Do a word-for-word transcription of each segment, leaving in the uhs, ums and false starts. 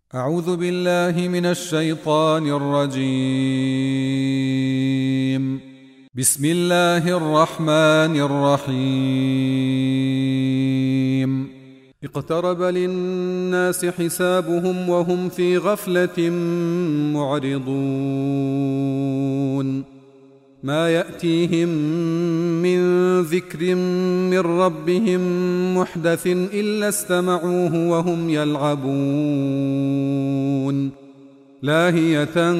أعوذ بالله من الشيطان الرجيم. بسم الله الرحمن الرحيم. اقترب للناس حسابهم وهم في غفلة معرضون. ما يأتيهم من ذكر من ربهم محدث إلا استمعوه وهم يلعبون. لاهية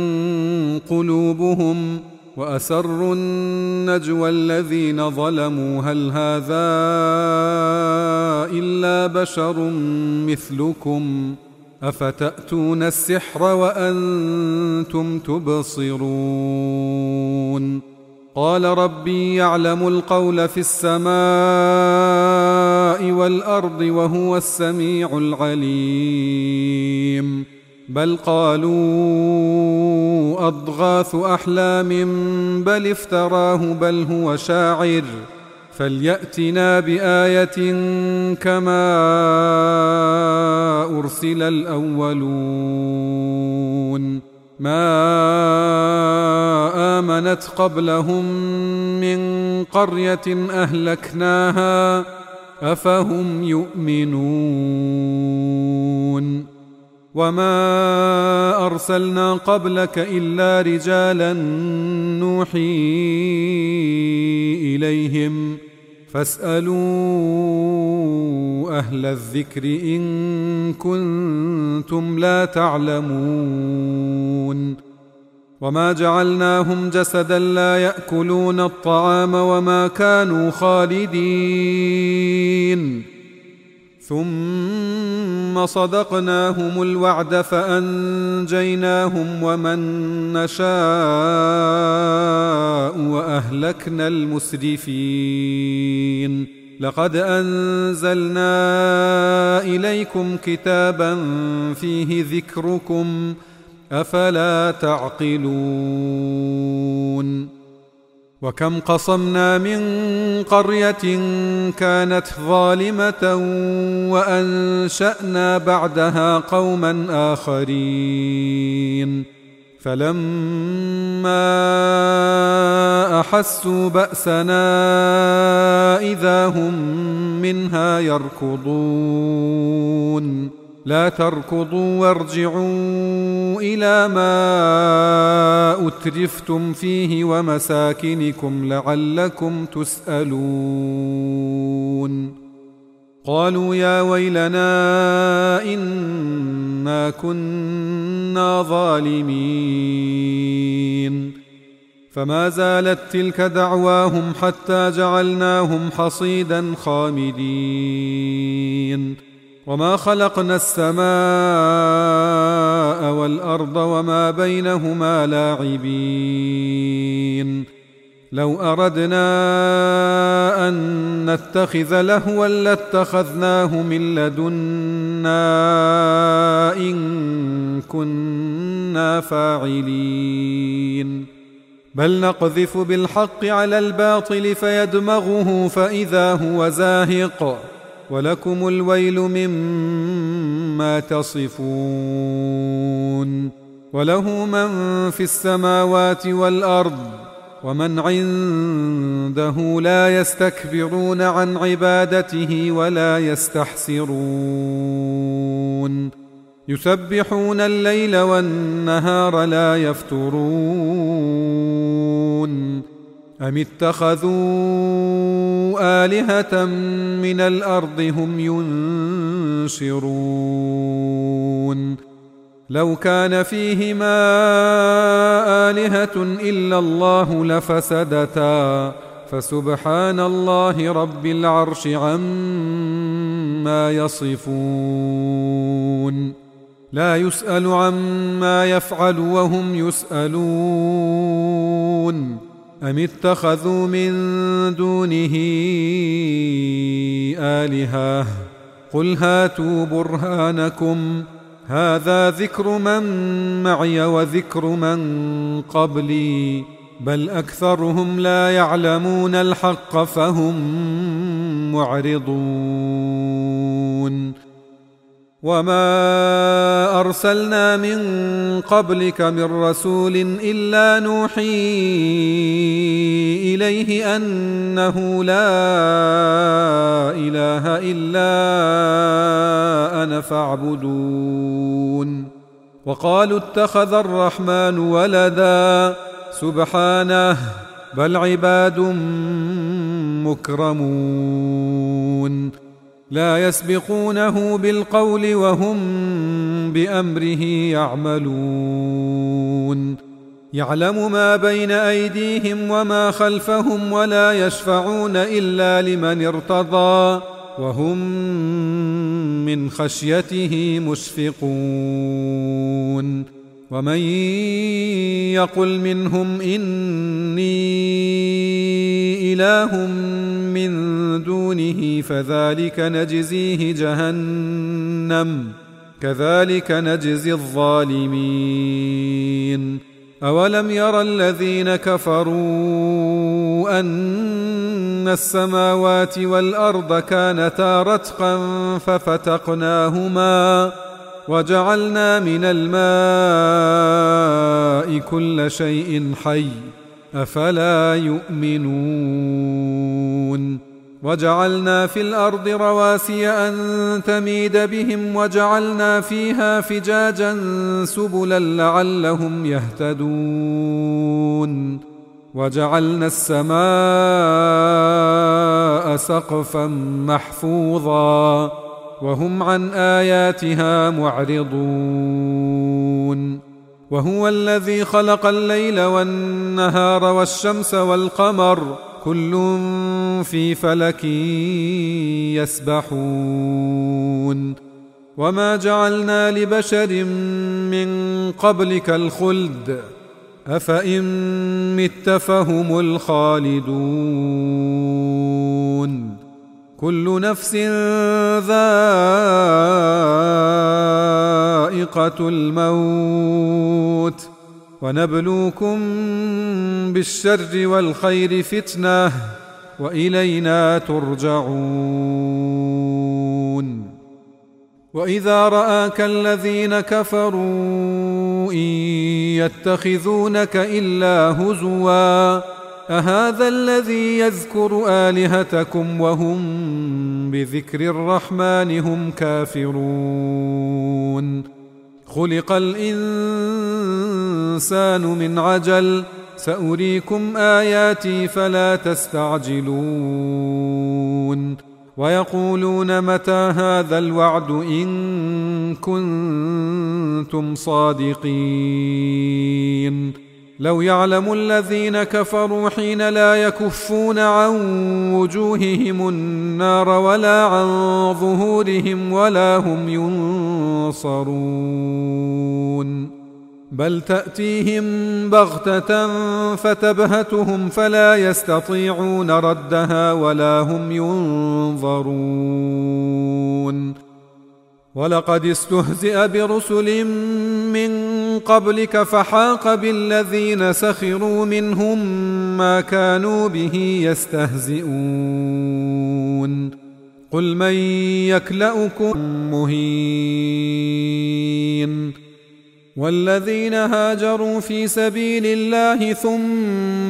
قلوبهم وأسروا النجوى الذين ظلموا هل هذا إلا بشر مثلكم أفتأتون السحر وأنتم تبصرون. قال ربي يعلم القول في السماء والأرض وهو السميع العليم. بل قالوا أضغاث أحلام بل افتراه بل هو شاعر فليأتنا بآية كما أرسل الأولون. ما آمنت قبلهم من قرية أهلكناها أفهم يؤمنون. وما أرسلنا قبلك إلا رجالا نوحي إليهم فاسألوا أهل الذكر إن كنتم لا تعلمون. وما جعلناهم جسدا لا يأكلون الطعام وما كانوا خالدين ثم صدقناهم الوعد فأنجيناهم ومن نشاء وأهلكنا المسرفين. لقد أنزلنا إليكم كتابا فيه ذكركم أفلا تعقلون. وكم قصمنا من قرية كانت ظالمة وأنشأنا بعدها قوما آخرين فلما أحسوا بأسنا إذا هم منها يركضون. لا تركضوا وارجعوا إلى ما أترفتم فيه ومساكنكم لعلكم تسألون. قالوا يا ويلنا إنا كنا ظالمين. فما زالت تلك دعواهم حتى جعلناهم حصيدا خامدين. وما خلقنا السماء والأرض وما بينهما لاعبين. لو أردنا أن نتخذ لهوا لاتخذناه من لدنا إن كنا فاعلين. بل نقذف بالحق على الباطل فيدمغه فإذا هو زاهق ولكم الويل مما تصفون. وله من في السماوات والأرض ومن عنده لا يستكبرون عن عبادته ولا يستحسرون. يسبحون الليل والنهار لا يفترون. أم اتخذوا آلهة من الأرض هم ينشرون. لو كان فيهما آلهة إلا الله لفسدتا فسبحان الله رب العرش عما يصفون. لا يسأل عما يفعل وهم يسألون. أم اتخذوا من دونه آلهة قل هاتوا برهانكم هذا ذكر من معي وذكر من قبلي بل أكثرهم لا يعلمون الحق فهم معرضون. وما وما أرسلنا من قبلك من رسول إلا نوحي إليه أنه لا إله إلا أنا فاعبدون. وقالوا اتخذ الرحمن ولدا سبحانه بل عباد مكرمون لا يسبقونه بالقول وهم بأمره يعملون. يعلم ما بين أيديهم وما خلفهم ولا يشفعون إلا لمن ارتضى وهم من خشيته مشفقون. ومن يقل منهم إني إله من دونه فذلك نجزيه جهنم كذلك نجزي الظالمين. أولم ير الذين كفروا أن السماوات والأرض كانتا رتقا ففتقناهما وجعلنا من الماء كل شيء حي أفلا يؤمنون. وجعلنا في الأرض رواسي أن تميد بهم وجعلنا فيها فجاجا سبلا لعلهم يهتدون. وجعلنا السماء سقفا محفوظا وهم عن آياتها معرضون. وهو الذي خلق الليل والنهار والشمس والقمر كل في فلك يسبحون. وما جعلنا لبشر من قبلك الخلد أفإن مت فهم الخالدون. كل نفس ذائقة الموت ونبلوكم بالشر والخير فتنة وإلينا ترجعون. وإذا رآك الذين كفروا إن يتخذونك إلا هزوا أهذا الذي يذكر آلهتكم وهم بذكر الرحمن هم كافرون. خلق الإنسان من عجل سأريكم آياتي فلا تستعجلون. ويقولون متى هذا الوعد إن كنتم صادقين. لو يعلم الذين كفروا حين لا يكفون عن وجوههم النار ولا عن ظهورهم ولا هم ينصرون. بل تأتيهم بغتة فتبهتهم فلا يستطيعون ردها ولا هم ينظرون. ولقد استهزئ برسل من قبلك فحاق بالذين سخروا منهم ما كانوا به يستهزئون. قل من يكلؤكم مهين. والذين هاجروا في سبيل الله ثم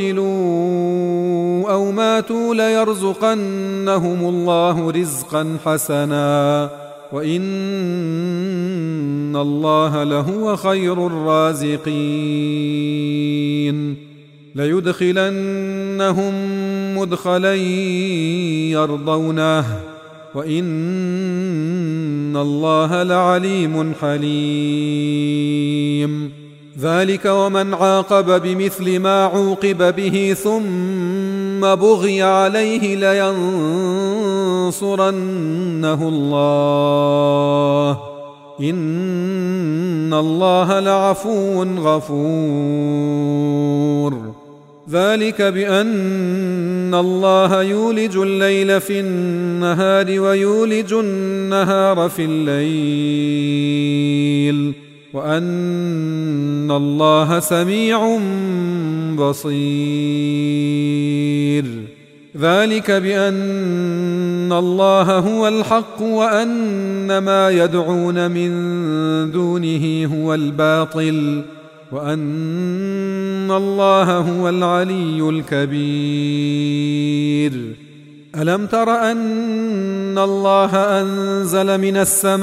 قتلوا أو ماتوا ليرزقنهم الله رزقا حسنا وإن الله لهو خير الرازقين. ليدخلنهم مدخلا يرضونه وإن الله لعليم حليم. ذلك ومن عاقب بمثل ما عوقب به ثم بغي عليه لينصرنه الله إن الله لعفو غفور. ذلك بأن الله يولج الليل في النهار ويولج النهار في الليل وأن الله سميع بصير. ذلك بأن الله هو الحق وأن ما يدعون من دونه هو الباطل وأن الله هو العلي الكبير. ألم تر أن الله أنزل من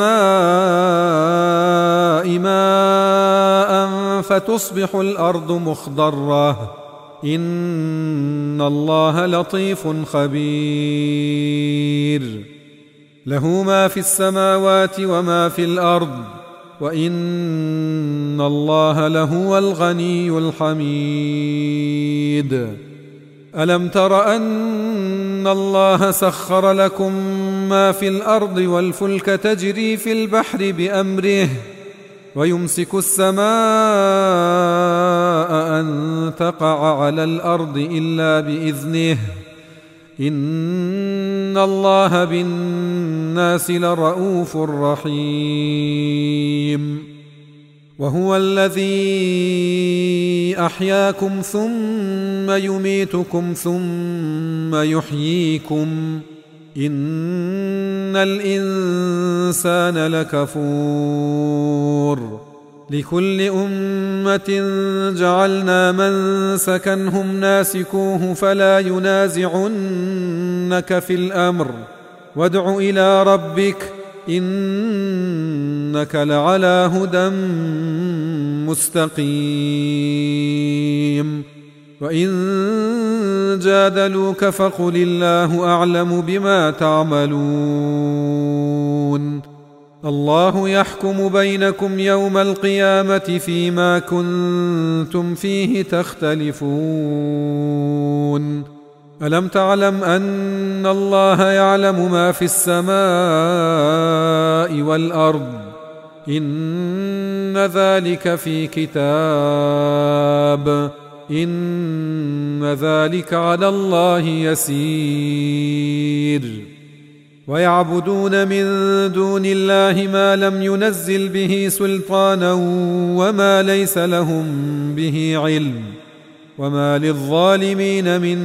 السماء ماء فتصبح الأرض مخضرة إن الله لطيف خبير. له ما في السماوات وما في الأرض وإن الله لهو الغني الحميد. ألم تر أن الله سخر لكم ما في الأرض والفلك تجري في البحر بأمره ويمسك السماء أن تقع على الأرض إلا بإذنه إن الله بالناس لرؤوف رحيم. وهو الذي أحياكم ثم يميتكم ثم يحييكم إن الإنسان لكفور. لكل أمة جعلنا منسكا هم ناسكوه فلا ينازعنك في الأمر وادع إلى ربك إنك لعلى هدى مستقيم. وإن جادلوك فقل الله أعلم بما تعملون. الله يحكم بينكم يوم القيامة فيما كنتم فيه تختلفون. ألم تعلم أن الله يعلم ما في السماء والأرض إن ذلك في كتاب إن ذلك على الله يسير. ويعبدون من دون الله ما لم ينزل به سلطانا وما ليس لهم به علم وما للظالمين من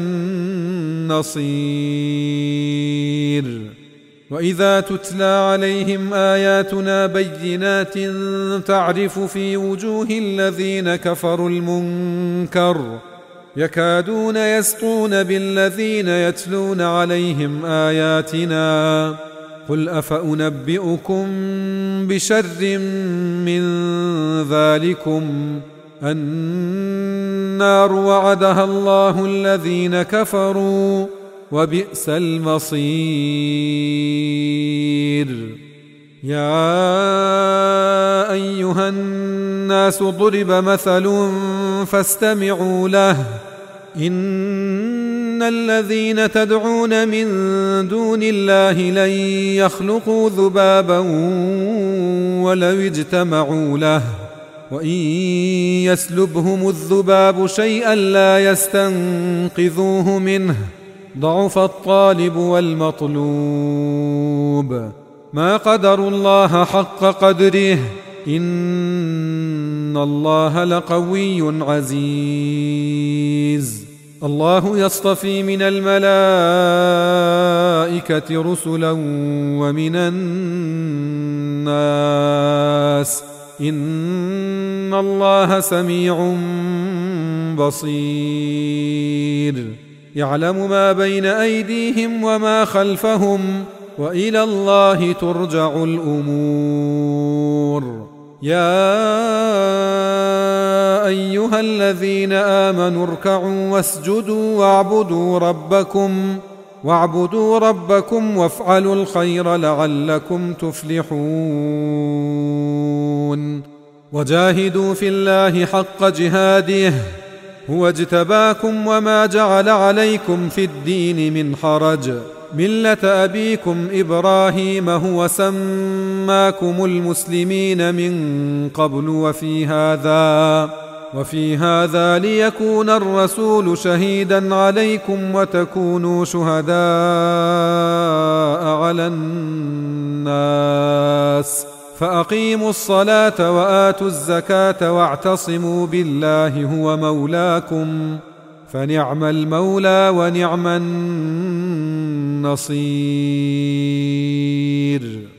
نصير. وإذا تتلى عليهم آياتنا بينات تعرف في وجوه الذين كفروا المنكر يكادون يسطون بالذين يتلون عليهم آياتنا قل أفأنبئكم بشر من ذلكم النار وعدها الله الذين كفروا وبئس المصير. يا أيها الناس ضرب مثل فاستمعوا له إن الذين تدعون من دون الله لن يخلقوا ذبابا ولو اجتمعوا له وإن يسلبهم الذباب شيئا لا يستنقذوه منه ضعف الطالب والمطلوب. ما قدروا الله حق قدره إن الله لقوي عزيز. الله يصطفي من الملائكة رسلا ومن الناس إن الله سميع بصير. يعلم ما بين أيديهم وما خلفهم وإلى الله ترجع الأمور. يا أيها الذين آمنوا اركعوا واسجدوا واعبدوا ربكم واعبدوا ربكم وافعلوا الخير لعلكم تفلحون. وجاهدوا في الله حق جهاده هو اجتباكم وما جعل عليكم في الدين من حرج ملة أبيكم إبراهيم هو سماكم المسلمين من قبل وفي هذا وفي هذا ليكون الرسول شهيدا عليكم وتكونوا شهداء على الناس فأقيموا الصلاة وآتوا الزكاة واعتصموا بالله هو مولاكم فنعم المولى ونعم النصير.